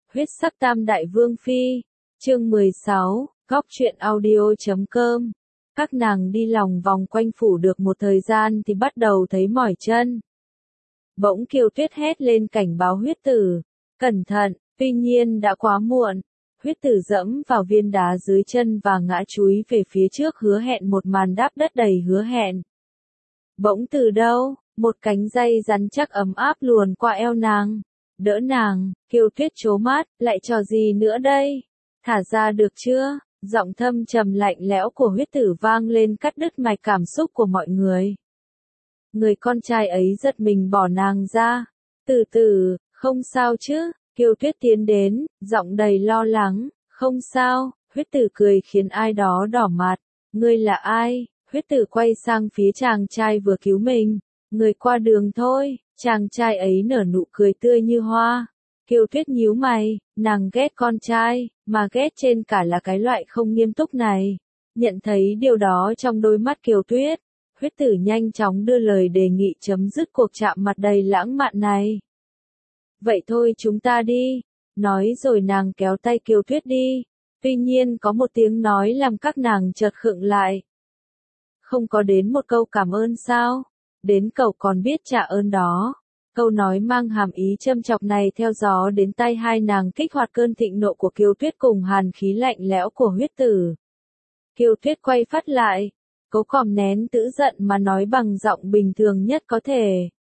Huyết sắc tam đại vương phi, chương 16, góc truyện audio.com. Các nàng đi lòng vòng quanh phủ được một thời gian thì bắt đầu thấy mỏi chân. Bỗng Kiều Tuyết hét lên cảnh báo huyết tử, cẩn thận, tuy nhiên đã quá muộn. Huyết tử dẫm vào viên đá dưới chân và ngã chúi về phía trước, hứa hẹn một màn đáp đất đầy hứa hẹn. Bỗng từ đâu, một cánh dây rắn chắc ấm áp luồn qua eo nàng. Đỡ nàng, Kiều Tuyết trố mắt, lại trò gì nữa đây? Thả ra được chưa? Giọng thâm trầm lạnh lẽo của huyết tử vang lên cắt đứt mạch cảm xúc của mọi người. Người con trai ấy giật mình bỏ nàng ra. Từ từ, không sao chứ? Kiều Tuyết tiến đến, giọng đầy lo lắng. Không sao, huyết tử cười khiến ai đó đỏ mặt. Ngươi là ai? Huyết tử quay sang phía chàng trai vừa cứu mình. Người qua đường thôi. Chàng trai ấy nở nụ cười tươi như hoa. Kiều Tuyết nhíu mày, nàng ghét con trai, mà ghét trên cả là cái loại không nghiêm túc này. Nhận thấy điều đó trong đôi mắt Kiều Tuyết, huyết tử nhanh chóng đưa lời đề nghị chấm dứt cuộc chạm mặt đầy lãng mạn này. Vậy thôi chúng ta đi. Nói rồi nàng kéo tay Kiều Tuyết đi. Tuy nhiên có một tiếng nói làm các nàng chợt khựng lại. Không có đến một câu cảm ơn sao? Đến cậu còn biết trả ơn đó. Câu nói mang hàm ý châm chọc này theo gió đến tai hai nàng kích hoạt cơn thịnh nộ của Kiều Tuyết cùng hàn khí lạnh lẽo của huyết tử. Kiều Tuyết quay phát lại, cố còm nén tự giận mà nói bằng giọng bình thường nhất có thể.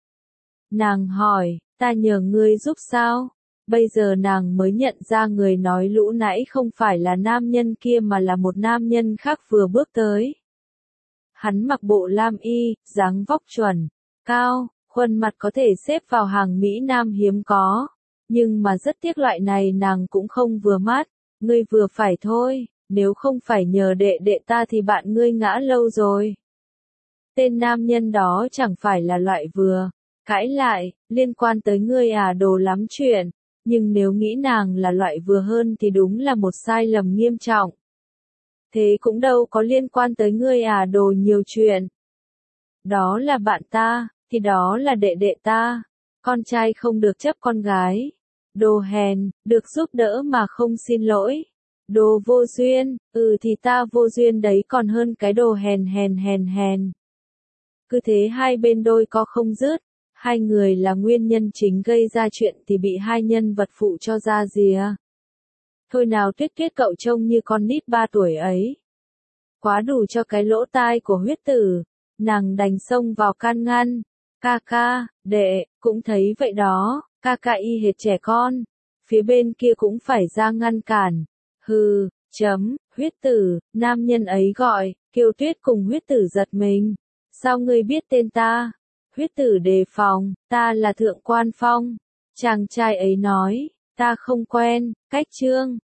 Nàng hỏi, ta nhờ ngươi giúp sao? Bây giờ nàng mới nhận ra người nói lũ nãy không phải là nam nhân kia mà là một nam nhân khác vừa bước tới. Hắn mặc bộ lam y, dáng vóc chuẩn, cao, khuôn mặt có thể xếp vào hàng Mỹ Nam hiếm có. Nhưng mà rất tiếc loại này nàng cũng không vừa mắt. Ngươi vừa phải thôi, nếu không phải nhờ đệ đệ ta thì bạn ngươi ngã lâu rồi. Tên nam nhân đó chẳng phải là loại vừa. Cãi lại, liên quan tới ngươi à, đồ lắm chuyện. Nhưng nếu nghĩ nàng là loại vừa hơn thì đúng là một sai lầm nghiêm trọng. Thế cũng đâu có liên quan tới ngươi à, đồ nhiều chuyện. Đó là bạn ta, thì đó là đệ đệ ta. Con trai không được chấp con gái. Đồ hèn, được giúp đỡ mà không xin lỗi. Đồ vô duyên, thì ta vô duyên đấy còn hơn cái đồ hèn. Cứ thế hai bên đôi co không dứt. Hai người là nguyên nhân chính gây ra chuyện thì bị hai nhân vật phụ cho ra rìa. Thôi nào Tuyết cậu trông như con nít 3 tuổi ấy. Quá đủ cho cái lỗ tai của huyết tử. Nàng đành xông vào can ngăn. Ca, đệ, cũng thấy vậy đó, ca y hệt trẻ con. Phía bên kia cũng phải ra ngăn cản. Hừ, huyết tử, nam nhân ấy gọi. Kiều Tuyết cùng huyết tử giật mình. Sao ngươi biết tên ta? Huyết tử đề phòng, ta là Thượng Quan Phong. Chàng trai ấy nói, ta không quen, cách trương.